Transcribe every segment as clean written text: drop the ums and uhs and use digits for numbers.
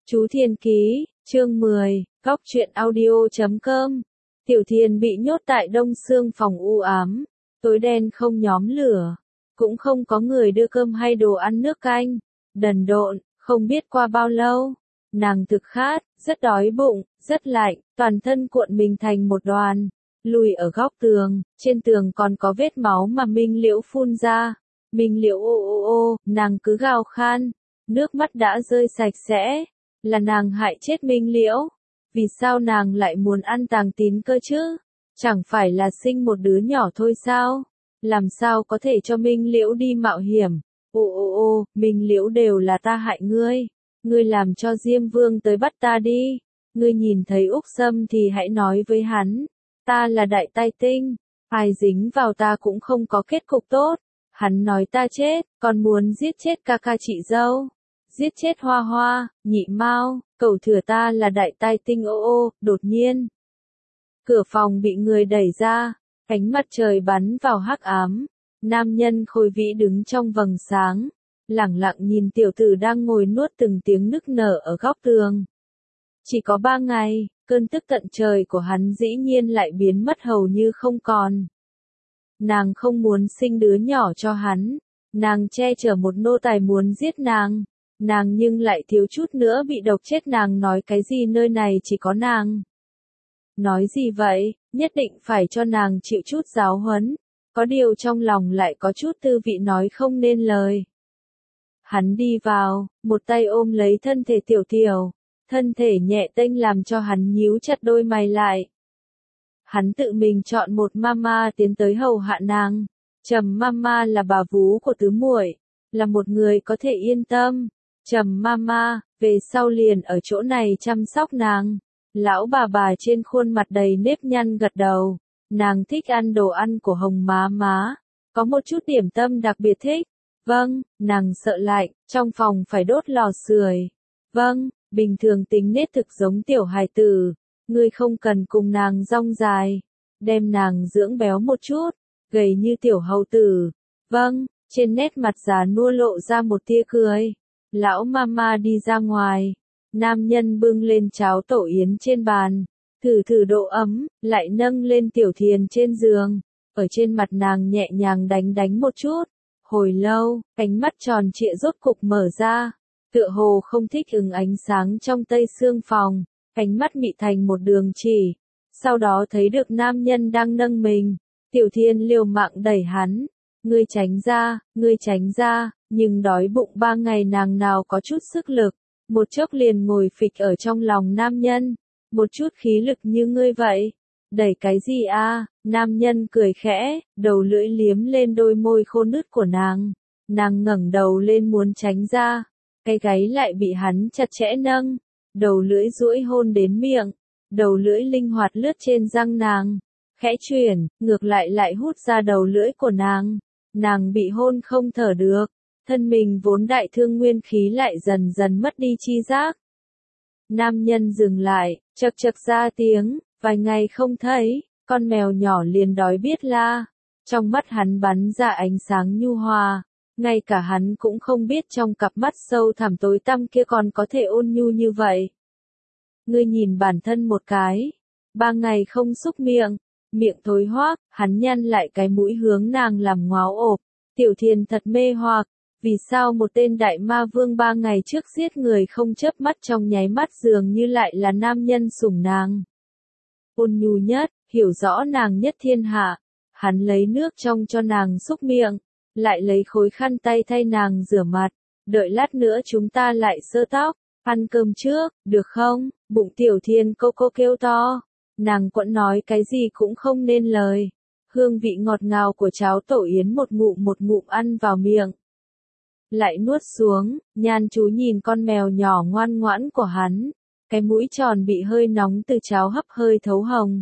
Chú Thiên Ký, chương 10, Góc truyện audio.com. Tiểu Thiên bị nhốt tại đông xương phòng u ám, tối đen không nhóm lửa, cũng không có người đưa cơm hay đồ ăn nước canh, đần độn, không biết qua bao lâu. Nàng thực khát, rất đói bụng, rất lạnh, toàn thân cuộn mình thành một đoàn, lùi ở góc tường, trên tường còn có vết máu mà Minh Liễu phun ra. Minh Liễu ô ô ô, nàng cứ gào khan, nước mắt đã rơi sạch sẽ. Là nàng hại chết Minh Liễu. Vì sao nàng lại muốn ăn tàng tín cơ chứ? Chẳng phải là sinh một đứa nhỏ thôi sao? Làm sao có thể cho Minh Liễu đi mạo hiểm? Ô ô ô, Minh Liễu đều là ta hại ngươi. Ngươi làm cho Diêm Vương tới bắt ta đi. Ngươi nhìn thấy Úc Sâm thì hãy nói với hắn. Ta là đại tai tinh. Ai dính vào ta cũng không có kết cục tốt. Hắn nói ta chết, còn muốn giết chết ca ca chị dâu. Giết chết Hoa Hoa, Nhị Mao, cẩu thừa ta là đại tai tinh ô ô. Đột nhiên, cửa phòng bị người đẩy ra, ánh mặt trời bắn vào hắc ám. Nam nhân Khôi Vĩ đứng trong vầng sáng, lẳng lặng nhìn tiểu tử đang ngồi nuốt từng tiếng nức nở ở góc tường. Chỉ có 3 ngày, cơn tức tận trời của hắn dĩ nhiên lại biến mất hầu như không còn. Nàng không muốn sinh đứa nhỏ cho hắn, nàng che chở một nô tài muốn giết nàng. Nàng nhưng lại thiếu chút nữa bị độc chết. Nàng nói cái gì nơi này chỉ có nàng. Nói gì vậy, nhất định phải cho nàng chịu chút giáo huấn. Có điều trong lòng lại có chút tư vị nói không nên lời. Hắn đi vào, một tay ôm lấy thân thể tiểu tiểu. Thân thể nhẹ tênh làm cho hắn nhíu chặt đôi mày lại. Hắn tự mình chọn một mama tiến tới hầu hạ nàng. Trầm mama là bà vú của tứ muội, là một người có thể yên tâm. Trầm mama, về sau liền ở chỗ này chăm sóc nàng. Lão bà trên khuôn mặt đầy nếp nhăn gật đầu. Nàng thích ăn đồ ăn của Hồng má, có một chút điểm tâm đặc biệt thích. Vâng, nàng sợ lạnh, trong phòng phải đốt lò sưởi. Vâng, bình thường tính nết thực giống tiểu hài tử. Ngươi không cần cùng nàng rong dài. Đem nàng dưỡng béo một chút, gầy như tiểu hầu tử. Vâng, trên nét mặt già nua lộ ra một tia cười. Lão mama đi ra ngoài, nam nhân bưng lên cháo tổ yến trên bàn, thử độ ấm, lại nâng lên Tiểu Thiền trên giường, ở trên mặt nàng nhẹ nhàng đánh một chút. Hồi lâu, ánh mắt tròn trịa rốt cục mở ra, tựa hồ không thích ứng ánh sáng trong tây xương phòng, ánh mắt mị thành một đường chỉ, sau đó thấy được nam nhân đang nâng mình. Tiểu Thiên liều mạng đẩy hắn, ngươi tránh ra. Nhưng đói bụng 3 ngày nàng nào có chút sức lực, một chốc liền ngồi phịch ở trong lòng nam nhân, một chút khí lực như ngươi vậy. Đẩy cái gì a? Nam nhân cười khẽ, đầu lưỡi liếm lên đôi môi khô nứt của nàng. Nàng ngẩng đầu lên muốn tránh ra, cái gáy lại bị hắn chặt chẽ nâng, đầu lưỡi duỗi hôn đến miệng, đầu lưỡi linh hoạt lướt trên răng nàng, khẽ chuyển, ngược lại hút ra đầu lưỡi của nàng. Nàng bị hôn không thở được. Thân mình vốn đại thương nguyên khí lại dần dần mất đi chi giác. Nam nhân dừng lại, chậc ra tiếng, vài ngày không thấy, con mèo nhỏ liền đói biết la. Trong mắt hắn bắn ra ánh sáng nhu hòa, ngay cả hắn cũng không biết trong cặp mắt sâu thẳm tối tăm kia còn có thể ôn nhu như vậy. Ngươi nhìn bản thân một cái, 3 ngày không xúc miệng, miệng thối hoác, hắn nhăn lại cái mũi hướng nàng làm ngáo ộp. Tiểu Thiền thật mê hoặc. Vì sao một tên đại ma vương 3 ngày trước giết người không chớp mắt trong nháy mắt dường như lại là nam nhân sủng nàng. Ôn nhu nhất, hiểu rõ nàng nhất thiên hạ. Hắn lấy nước trong cho nàng xúc miệng, lại lấy khối khăn tay thay nàng rửa mặt. Đợi lát nữa chúng ta lại sơ tóc, ăn cơm trước, được không? Bụng Tiểu Thiên cô kêu to. Nàng quẫn nói cái gì cũng không nên lời. Hương vị ngọt ngào của cháo tổ yến một ngụm ăn vào miệng. Lại nuốt xuống, nhan chú nhìn con mèo nhỏ ngoan ngoãn của hắn, cái mũi tròn bị hơi nóng từ cháo hấp hơi thấu hồng.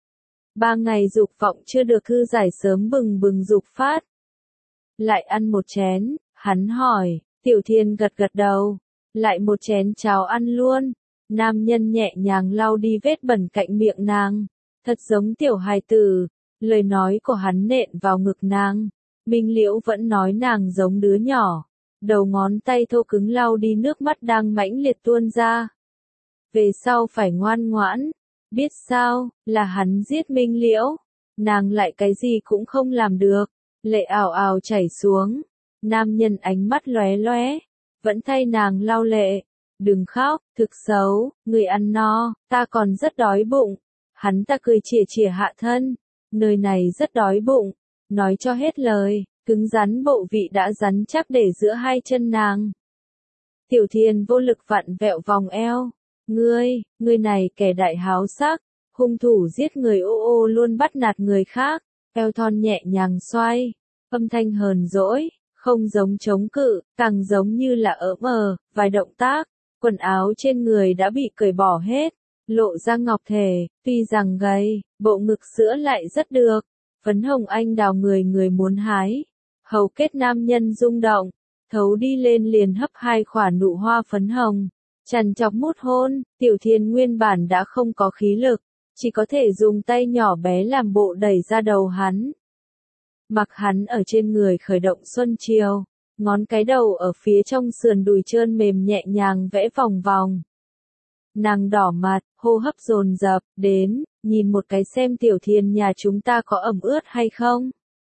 3 ngày dục vọng chưa được thư giải sớm bừng dục phát. Lại ăn một chén, hắn hỏi, Tiểu Thiên gật đầu, lại một chén cháo ăn luôn. Nam nhân nhẹ nhàng lau đi vết bẩn cạnh miệng nàng, thật giống tiểu hài tử, lời nói của hắn nện vào ngực nàng. Minh Liễu vẫn nói nàng giống đứa nhỏ. đầu ngón tay thô cứng lau đi nước mắt đang mãnh liệt tuôn ra. Về sau phải ngoan ngoãn, biết sao, là hắn giết Minh Liễu, nàng lại cái gì cũng không làm được, lệ ào ào chảy xuống, nam nhân ánh mắt lóe lóe, vẫn thay nàng lau lệ, đừng khóc, thực xấu, người ăn no, ta còn rất đói bụng, hắn ta cười chìa chìa hạ thân, nơi này rất đói bụng, nói cho hết lời, cứng rắn bộ vị đã rắn chắc để giữa hai chân nàng. Tiểu Thiên vô lực vặn vẹo vòng eo, ngươi này kẻ đại háo sắc, hung thủ giết người ô ô luôn bắt nạt người khác, eo thon nhẹ nhàng xoay, âm thanh hờn dỗi, không giống chống cự, càng giống như là vài động tác, quần áo trên người đã bị cởi bỏ hết, lộ ra ngọc thể, tuy rằng gầy, bộ ngực sữa lại rất được, phấn hồng anh đào người muốn hái, hầu kết nam nhân rung động, thấu đi lên liền hấp hai quả nụ hoa phấn hồng, chằn chọc mút hôn, Tiểu Thiên nguyên bản đã không có khí lực, chỉ có thể dùng tay nhỏ bé làm bộ đẩy ra đầu hắn. Mặc hắn ở trên người khởi động xuân chiều, ngón cái đầu ở phía trong sườn đùi trơn mềm nhẹ nhàng vẽ vòng vòng. Nàng đỏ mặt, hô hấp dồn dập, đến, nhìn một cái xem Tiểu Thiên nhà chúng ta có ẩm ướt hay không.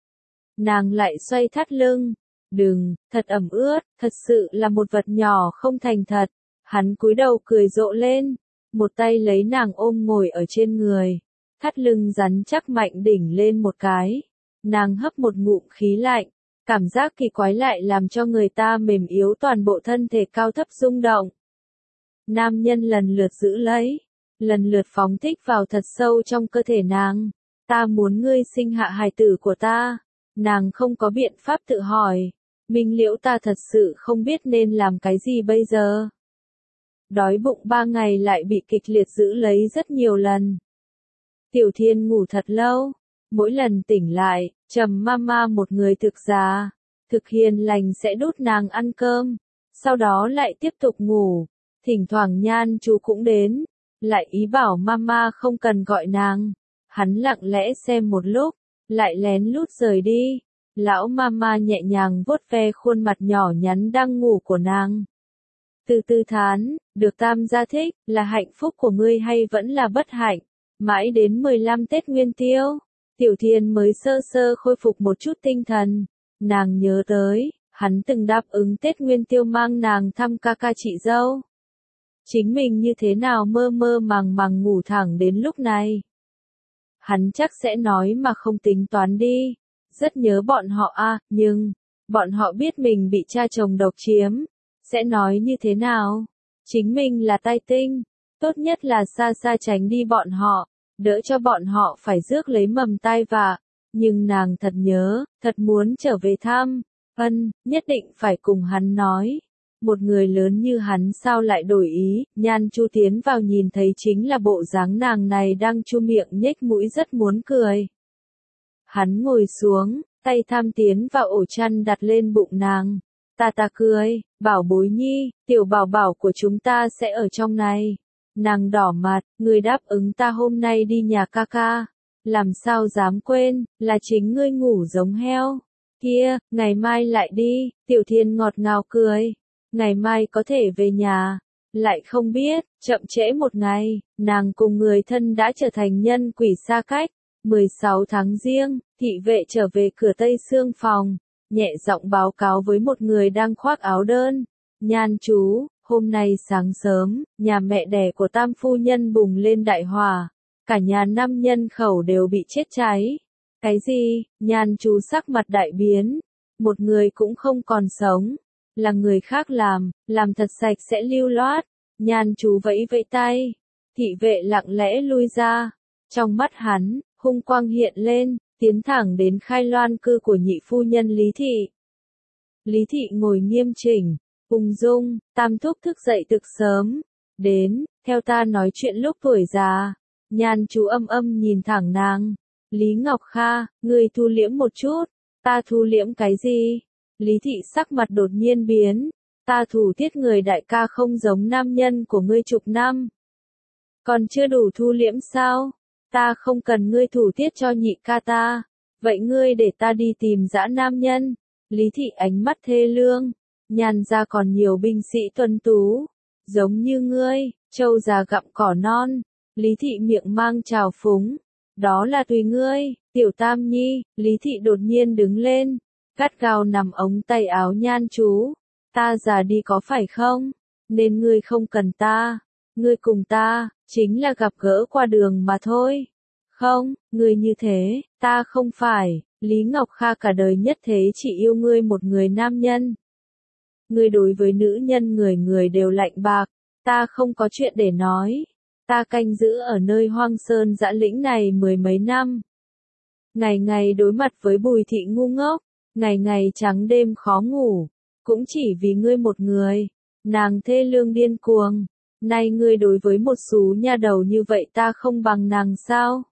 Nàng lại xoay thắt lưng, đừng, thật ẩm ướt, thật sự là một vật nhỏ không thành thật. Hắn cúi đầu cười rộ lên, một tay lấy nàng ôm ngồi ở trên người, thắt lưng rắn chắc mạnh đỉnh lên một cái. Nàng hấp một ngụm khí lạnh, cảm giác kỳ quái lại làm cho người ta mềm yếu toàn bộ thân thể cao thấp rung động. Nam nhân lần lượt giữ lấy, lần lượt phóng thích vào thật sâu trong cơ thể nàng. Ta muốn ngươi sinh hạ hài tử của ta. Nàng không có biện pháp tự hỏi. Minh Liễu ta thật sự không biết nên làm cái gì bây giờ. Đói bụng 3 ngày lại bị kịch liệt giữ lấy rất nhiều lần. Tiểu Thiên ngủ thật lâu. Mỗi lần tỉnh lại, Trầm Mama một người thực già, thực hiền lành sẽ đút nàng ăn cơm, sau đó lại tiếp tục ngủ. Thỉnh thoảng Nhan chú cũng đến, lại ý bảo Mama không cần gọi nàng. Hắn lặng lẽ xem một lúc, lại lén lút rời đi. Lão Mama nhẹ nhàng vuốt ve khuôn mặt nhỏ nhắn đang ngủ của nàng. Từ từ thán, được Tam gia thích, là hạnh phúc của ngươi hay vẫn là bất hạnh? Mãi đến 15 Tết Nguyên Tiêu, Tiểu Thiên mới sơ sơ khôi phục một chút tinh thần. Nàng nhớ tới, hắn từng đáp ứng Tết Nguyên Tiêu mang nàng thăm ca ca chị dâu. Chính mình như thế nào mơ mơ màng màng ngủ thẳng đến lúc này. Hắn chắc sẽ nói mà không tính toán đi. Rất nhớ bọn họ nhưng, bọn họ biết mình bị cha chồng độc chiếm. Sẽ nói như thế nào? Chính mình là tai tinh. Tốt nhất là xa xa tránh đi bọn họ. Đỡ cho bọn họ phải rước lấy mầm tai vạ. Nhưng nàng thật nhớ, thật muốn trở về thăm. Nhất định phải cùng hắn nói. Một người lớn như hắn sao lại đổi ý, Nhan Chu tiến vào nhìn thấy chính là bộ dáng nàng này đang chu miệng nhếch mũi rất muốn cười. Hắn ngồi xuống, tay tham tiến vào ổ chăn đặt lên bụng nàng. Ta cười, bảo bối nhi, tiểu bảo bảo của chúng ta sẽ ở trong này. Nàng đỏ mặt, ngươi đáp ứng ta hôm nay đi nhà ca ca. Làm sao dám quên, là chính ngươi ngủ giống heo. Kia, ngày mai lại đi, Tiểu Thiên ngọt ngào cười. Ngày mai có thể về nhà. Lại không biết, chậm trễ một ngày, nàng cùng người thân đã trở thành nhân quỷ xa cách. 16 tháng Giêng, thị vệ trở về cửa Tây Sương phòng, nhẹ giọng báo cáo với một người đang khoác áo đơn. Nhan chú, hôm nay sáng sớm, nhà mẹ đẻ của Tam phu nhân bùng lên đại hỏa. Cả nhà 5 nhân khẩu đều bị chết cháy. Cái gì? Nhan chú sắc mặt đại biến. Một người cũng không còn sống. Là người khác làm thật sạch sẽ lưu loát. Nhan chú vẫy vẫy tay. Thị vệ lặng lẽ lui ra. Trong mắt hắn, hung quang hiện lên, tiến thẳng đến khai loan cư của nhị phu nhân Lý Thị. Lý Thị ngồi nghiêm chỉnh, ung dung, Tam thúc thức dậy thực sớm. Đến, theo ta nói chuyện lúc tuổi già. Nhan chú âm nhìn thẳng nàng. Lý Ngọc Kha, ngươi thu liễm một chút. Ta thu liễm cái gì? Lý Thị sắc mặt đột nhiên biến. Ta thủ tiết người đại ca không giống nam nhân của ngươi chục năm. Còn chưa đủ thu liễm sao? Ta không cần ngươi thủ tiết cho nhị ca ta. Vậy ngươi để ta đi tìm dã nam nhân. Lý Thị ánh mắt thê lương. Nhan gia còn nhiều binh sĩ tuân tú, giống như ngươi, trâu già gặm cỏ non. Lý thị miệng mang trào phúng, đó là tùy ngươi, tiểu tam nhi. Lý thị đột nhiên đứng lên, gắt gao nắm ống tay áo Nhan chú. Ta già đi có phải không? Nên ngươi không cần ta, ngươi cùng ta, chính là gặp gỡ qua đường mà thôi. Không, ngươi như thế, ta không phải, Lý Ngọc Kha cả đời nhất thế chỉ yêu ngươi một người nam nhân. Ngươi đối với nữ nhân người người đều lạnh bạc, ta không có chuyện để nói. Ta canh giữ ở nơi hoang sơn dã lĩnh này mười mấy năm. Ngày ngày đối mặt với Bùi thị ngu ngốc, ngày ngày trắng đêm khó ngủ, cũng chỉ vì ngươi một người. Nàng thê lương điên cuồng, nay ngươi đối với một xú nha đầu như vậy ta không bằng nàng sao?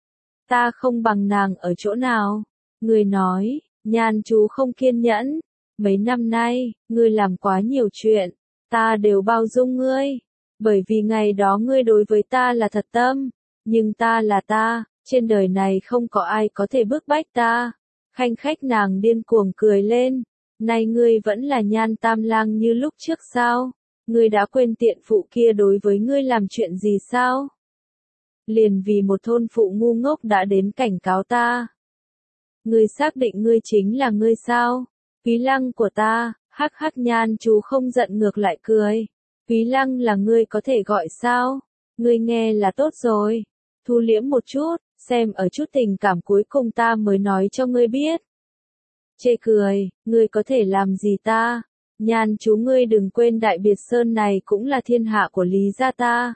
Ta không bằng nàng ở chỗ nào? Ngươi nói, Nhan chú không kiên nhẫn. Mấy năm nay, ngươi làm quá nhiều chuyện, ta đều bao dung ngươi. Bởi vì ngày đó ngươi đối với ta là thật tâm, nhưng ta là ta, trên đời này không có ai có thể bức bách ta. Khanh khách nàng điên cuồng cười lên, nay ngươi vẫn là Nhan Tam Lang như lúc trước sao? Ngươi đã quên tiện phụ kia đối với ngươi làm chuyện gì sao? Liền vì một thôn phụ ngu ngốc đã đến cảnh cáo ta. Ngươi xác định ngươi chính là ngươi sao? Quý Lăng của ta, hắc hắc. Nhan chú không giận ngược lại cười. Quý Lăng là ngươi có thể gọi sao? Ngươi nghe là tốt rồi. Thu liễm một chút, xem ở chút tình cảm cuối cùng ta mới nói cho ngươi biết. Chê cười, ngươi có thể làm gì ta? Nhan chú ngươi đừng quên Đại Biệt Sơn này cũng là thiên hạ của Lý gia ta.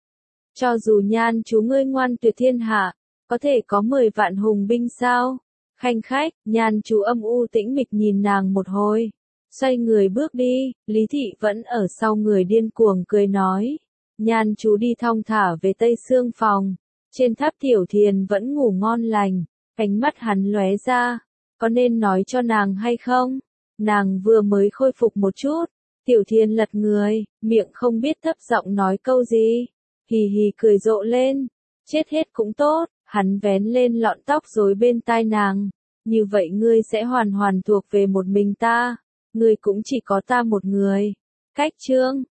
Cho dù Nhan chú ngươi ngoan tuyệt thiên hạ, có thể có 10 vạn hùng binh sao? Khanh khách, Nhan chú âm u tĩnh mịch nhìn nàng một hồi, xoay người bước đi. Lý thị vẫn ở sau người điên cuồng cười nói. Nhan chú đi thong thả về Tây Sương phòng, trên tháp Tiểu Thiền vẫn ngủ ngon lành, ánh mắt hắn lóe ra, có nên nói cho nàng hay không? Nàng vừa mới khôi phục một chút, Tiểu Thiền lật người, miệng không biết thấp giọng nói câu gì, hì hì cười rộ lên, chết hết cũng tốt. Hắn vén lên lọn tóc rối bên tai nàng, như vậy ngươi sẽ hoàn hoàn thuộc về một mình ta, ngươi cũng chỉ có ta một người. Cách chương